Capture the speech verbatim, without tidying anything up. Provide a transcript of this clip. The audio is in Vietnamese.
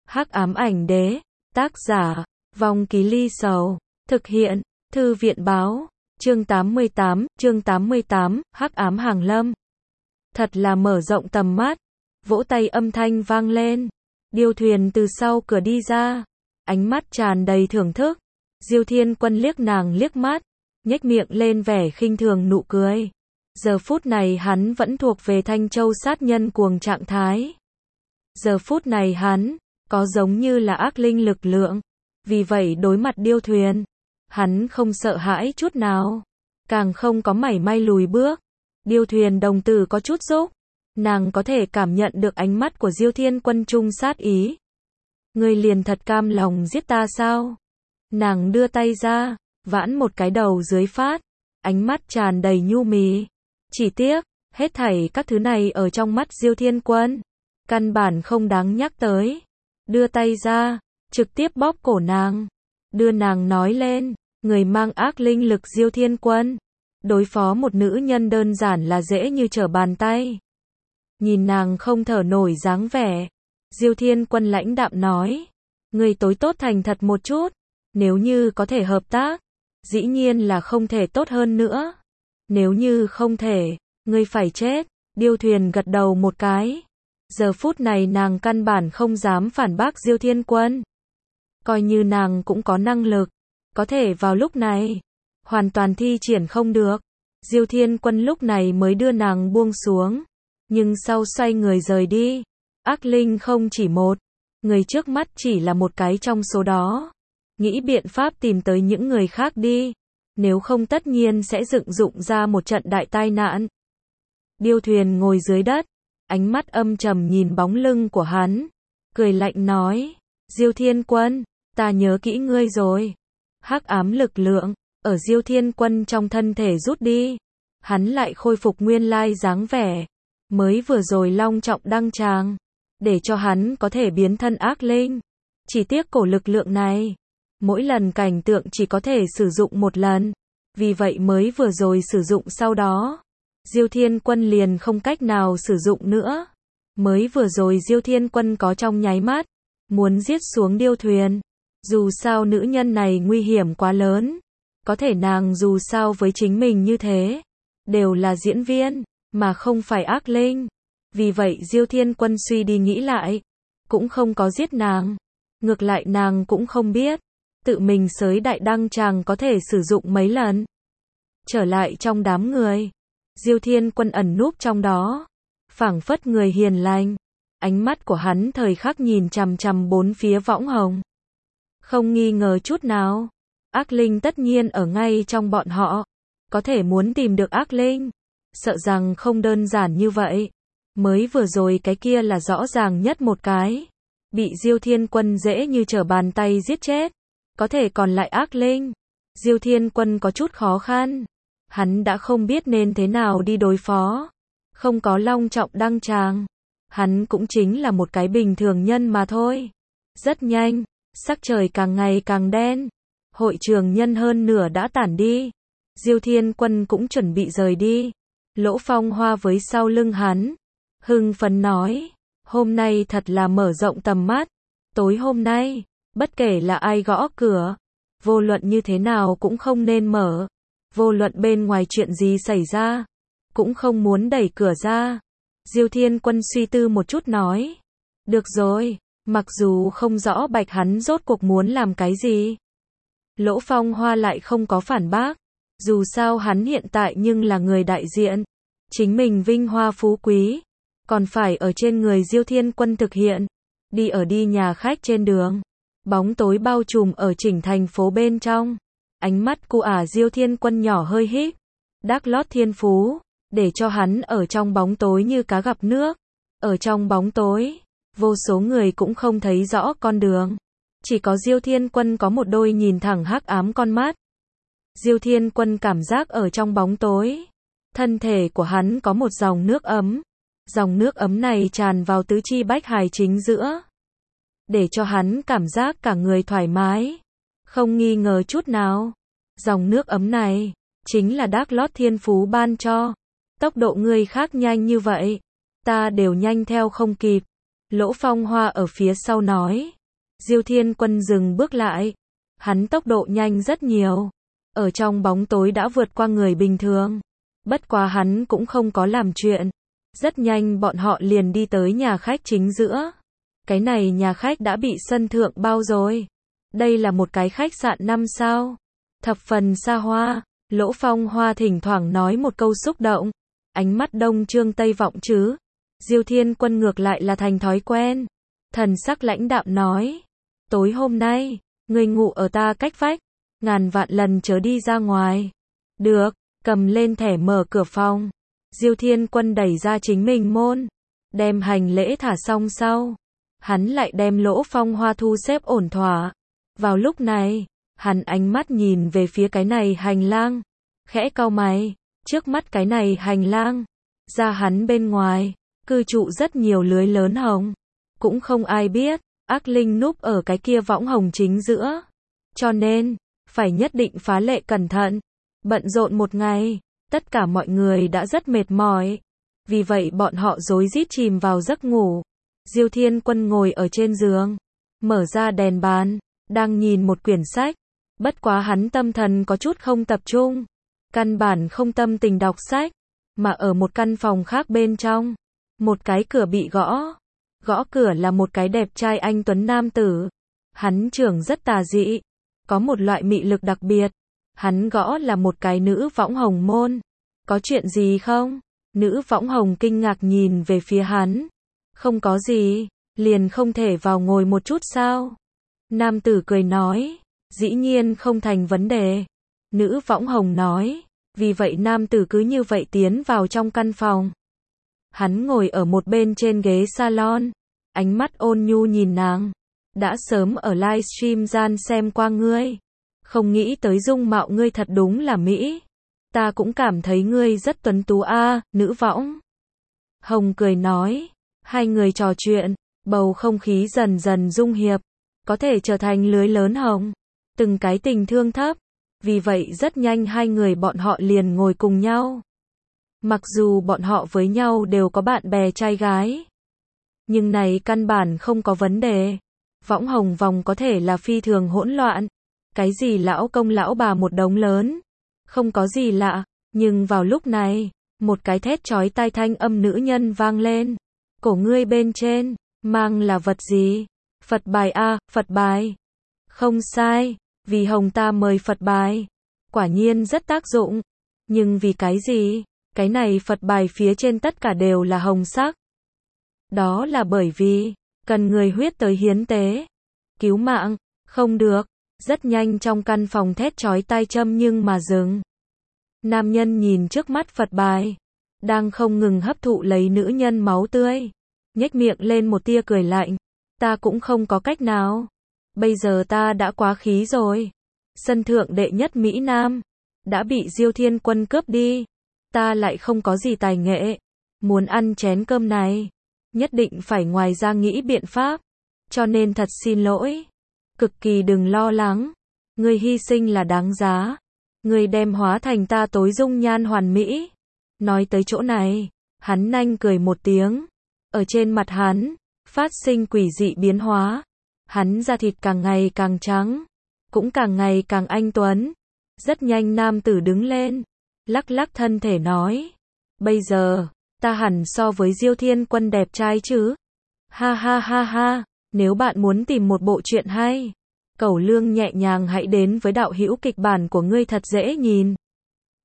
Hắc ám ảnh đế, tác giả, Vong Ký Ly Sầu, thực hiện, Thư viện báo, chương tám mươi tám, chương tám mươi tám, Hắc ám hàng lâm. Thật là mở rộng tầm mắt, vỗ tay âm thanh vang lên, điêu thuyền từ sau cửa đi ra, ánh mắt tràn đầy thưởng thức, Diêu Thiên Quân liếc nàng liếc mắt, nhếch miệng lên vẻ khinh thường nụ cười. Giờ phút này hắn vẫn thuộc về Thanh Châu sát nhân cuồng trạng thái. Giờ phút này hắn, có giống như là ác linh lực lượng. Vì vậy đối mặt điêu thuyền, hắn không sợ hãi chút nào, càng không có mảy may lùi bước. Điêu thuyền đồng tử có chút rúc, nàng có thể cảm nhận được ánh mắt của Diêu Thiên Quân trung sát ý. Ngươi liền thật cam lòng giết ta sao? Nàng đưa tay ra, vãn một cái đầu dưới phát, ánh mắt tràn đầy nhu mì. Chỉ tiếc, hết thảy các thứ này ở trong mắt Diêu Thiên Quân, căn bản không đáng nhắc tới. Đưa tay ra, trực tiếp bóp cổ nàng, đưa nàng nói lên, người mang ác linh lực Diêu Thiên Quân, đối phó một nữ nhân đơn giản là dễ như trở bàn tay. Nhìn nàng không thở nổi dáng vẻ, Diêu Thiên Quân lãnh đạm nói, người tối tốt thành thật một chút, nếu như có thể hợp tác, dĩ nhiên là không thể tốt hơn nữa. Nếu như không thể, ngươi phải chết. Điêu thuyền gật đầu một cái. Giờ phút này nàng căn bản không dám phản bác Diêu Thiên Quân. Coi như nàng cũng có năng lực, có thể vào lúc này, hoàn toàn thi triển không được. Diêu Thiên Quân lúc này mới đưa nàng buông xuống, nhưng sau xoay người rời đi. Ác linh không chỉ một, người trước mắt chỉ là một cái trong số đó. Nghĩ biện pháp tìm tới những người khác đi, nếu không tất nhiên sẽ dựng dụng ra một trận đại tai nạn. Điêu thuyền ngồi dưới đất, ánh mắt âm trầm nhìn bóng lưng của hắn, cười lạnh nói, Diêu Thiên Quân, ta nhớ kỹ ngươi rồi. Hắc ám lực lượng ở Diêu Thiên Quân trong thân thể rút đi, hắn lại khôi phục nguyên lai dáng vẻ mới vừa rồi long trọng đăng tràng, để cho hắn có thể biến thân ác linh. Chỉ tiếc cổ lực lượng này, mỗi lần cảnh tượng chỉ có thể sử dụng một lần, vì vậy mới vừa rồi sử dụng sau đó, Diêu Thiên Quân liền không cách nào sử dụng nữa. Mới vừa rồi Diêu Thiên Quân có trong nháy mắt, muốn giết xuống điêu thuyền. Dù sao nữ nhân này nguy hiểm quá lớn, có thể nàng dù sao với chính mình như thế, đều là diễn viên, mà không phải ác linh. Vì vậy Diêu Thiên Quân suy đi nghĩ lại, cũng không có giết nàng. Ngược lại nàng cũng không biết, tự mình sới đại đăng tràng có thể sử dụng mấy lần. Trở lại trong đám người, Diêu Thiên Quân ẩn núp trong đó, phảng phất người hiền lành. Ánh mắt của hắn thời khắc nhìn chằm chằm bốn phía võng hồng. Không nghi ngờ chút nào, ác linh tất nhiên ở ngay trong bọn họ. Có thể muốn tìm được ác linh, sợ rằng không đơn giản như vậy. Mới vừa rồi cái kia là rõ ràng nhất một cái, bị Diêu Thiên Quân dễ như trở bàn tay giết chết. Có thể còn lại ác linh, Diêu Thiên Quân có chút khó khăn. Hắn đã không biết nên thế nào đi đối phó. Không có long trọng đăng tràng, hắn cũng chính là một cái bình thường nhân mà thôi. Rất nhanh, sắc trời càng ngày càng đen, hội trường nhân hơn nửa đã tản đi. Diêu Thiên Quân cũng chuẩn bị rời đi. Lỗ Phong Hoa với sau lưng hắn, hưng phấn nói, hôm nay thật là mở rộng tầm mắt. Tối hôm nay, bất kể là ai gõ cửa, vô luận như thế nào cũng không nên mở. Vô luận bên ngoài chuyện gì xảy ra, cũng không muốn đẩy cửa ra. Diêu Thiên Quân suy tư một chút nói, được rồi, mặc dù không rõ bạch hắn rốt cuộc muốn làm cái gì. Lỗ Phong Hoa lại không có phản bác, dù sao hắn hiện tại nhưng là người đại diện, chính mình vinh hoa phú quý, còn phải ở trên người Diêu Thiên Quân thực hiện. Đi ở đi nhà khách trên đường, bóng tối bao trùm ở chỉnh thành phố bên trong. Ánh mắt cu ả Diêu Thiên Quân nhỏ hơi híp, đắc lót thiên phú, để cho hắn ở trong bóng tối như cá gặp nước. Ở trong bóng tối, vô số người cũng không thấy rõ con đường. Chỉ có Diêu Thiên Quân có một đôi nhìn thẳng hắc ám con mắt. Diêu Thiên Quân cảm giác ở trong bóng tối, thân thể của hắn có một dòng nước ấm. Dòng nước ấm này tràn vào tứ chi bách hài chính giữa, để cho hắn cảm giác cả người thoải mái. Không nghi ngờ chút nào, dòng nước ấm này chính là đắc lót thiên phú ban cho. Tốc độ người khác nhanh như vậy, ta đều nhanh theo không kịp. Lỗ Phong Hoa ở phía sau nói, Diêu Thiên Quân dừng bước lại. Hắn tốc độ nhanh rất nhiều. Ở trong bóng tối đã vượt qua người bình thường. Bất quá hắn cũng không có làm chuyện. Rất nhanh bọn họ liền đi tới nhà khách chính giữa. Cái này nhà khách đã bị sân thượng bao rồi. Đây là một cái khách sạn năm sao. Thập phần xa hoa. Lỗ Phong Hoa thỉnh thoảng nói một câu xúc động. Ánh mắt đông trương tây vọng chứ. Diêu Thiên Quân ngược lại là thành thói quen. Thần sắc lãnh đạm nói. Tối hôm nay, ngươi ngủ ở ta cách vách. Ngàn vạn lần chớ đi ra ngoài. Được, cầm lên thẻ mở cửa phòng. Diêu Thiên Quân đẩy ra chính mình môn. Đem hành lễ thả xong sau. Hắn lại đem Lỗ Phong Hoa thu xếp ổn thỏa. Vào lúc này, hắn ánh mắt nhìn về phía cái này hành lang. Khẽ cau mày, trước mắt cái này hành lang. Ra hắn bên ngoài, cư trụ rất nhiều lưới lớn hồng. Cũng không ai biết, ác linh núp ở cái kia võng hồng chính giữa. Cho nên, phải nhất định phá lệ cẩn thận. Bận rộn một ngày, tất cả mọi người đã rất mệt mỏi. Vì vậy bọn họ rối rít chìm vào giấc ngủ. Diêu Thiên Quân ngồi ở trên giường, mở ra đèn bàn, đang nhìn một quyển sách. Bất quá hắn tâm thần có chút không tập trung. Căn bản không tâm tình đọc sách. Mà ở một căn phòng khác bên trong, một cái cửa bị gõ. Gõ cửa là một cái đẹp trai anh tuấn nam tử. Hắn trưởng rất tà dị. Có một loại mị lực đặc biệt. Hắn gõ là một cái nữ võng hồng môn. Có chuyện gì không? Nữ võng hồng kinh ngạc nhìn về phía hắn. Không có gì, liền không thể vào ngồi một chút sao? Nam tử cười nói. Dĩ nhiên không thành vấn đề. Nữ võng hồng nói. Vì vậy nam tử cứ như vậy tiến vào trong căn phòng. Hắn ngồi ở một bên trên ghế salon. Ánh mắt ôn nhu nhìn nàng. Đã sớm ở livestream gian xem qua ngươi. Không nghĩ tới dung mạo ngươi thật đúng là mỹ. Ta cũng cảm thấy ngươi rất tuấn tú a, nữ võng. Hồng cười nói. Hai người trò chuyện. Bầu không khí dần dần dung hiệp. Có thể trở thành lưới lớn hồng. Từng cái tình thương thấp. Vì vậy rất nhanh hai người bọn họ liền ngồi cùng nhau. Mặc dù bọn họ với nhau đều có bạn bè trai gái. Nhưng này căn bản không có vấn đề. Võng hồng vòng có thể là phi thường hỗn loạn. Cái gì lão công lão bà một đống lớn. Không có gì lạ. Nhưng vào lúc này, một cái thét chói tai thanh âm nữ nhân vang lên. Cổ ngươi bên trên, mang là vật gì? Phật bài a, Phật bài. Không sai, vì hồng ta mời Phật bài. Quả nhiên rất tác dụng. Nhưng vì cái gì? Cái này Phật bài phía trên tất cả đều là hồng sắc. Đó là bởi vì, cần người huyết tới hiến tế. Cứu mạng, không được. Rất nhanh trong căn phòng thét chói tai châm nhưng mà dừng. Nam nhân nhìn trước mắt Phật bài. Đang không ngừng hấp thụ lấy nữ nhân máu tươi. Nhếch miệng lên một tia cười lạnh. Ta cũng không có cách nào. Bây giờ ta đã quá khí rồi. Sân thượng đệ nhất Mỹ Nam. Đã bị Diêu Thiên Quân cướp đi. Ta lại không có gì tài nghệ. Muốn ăn chén cơm này. Nhất định phải ngoài ra nghĩ biện pháp. Cho nên thật xin lỗi. Cực kỳ đừng lo lắng. Ngươi hy sinh là đáng giá. Ngươi đem hóa thành ta tối dung nhan hoàn mỹ. Nói tới chỗ này, hắn nanh cười một tiếng. Ở trên mặt hắn, phát sinh quỷ dị biến hóa. Hắn da thịt càng ngày càng trắng. Cũng càng ngày càng anh tuấn. Rất nhanh nam tử đứng lên. Lắc lắc thân thể nói. Bây giờ, ta hẳn so với Diêu Thiên Quân đẹp trai chứ. Ha ha ha ha. Nếu bạn muốn tìm một bộ truyện hay, cẩu lương nhẹ nhàng hãy đến với đạo hữu kịch bản của ngươi thật dễ nhìn.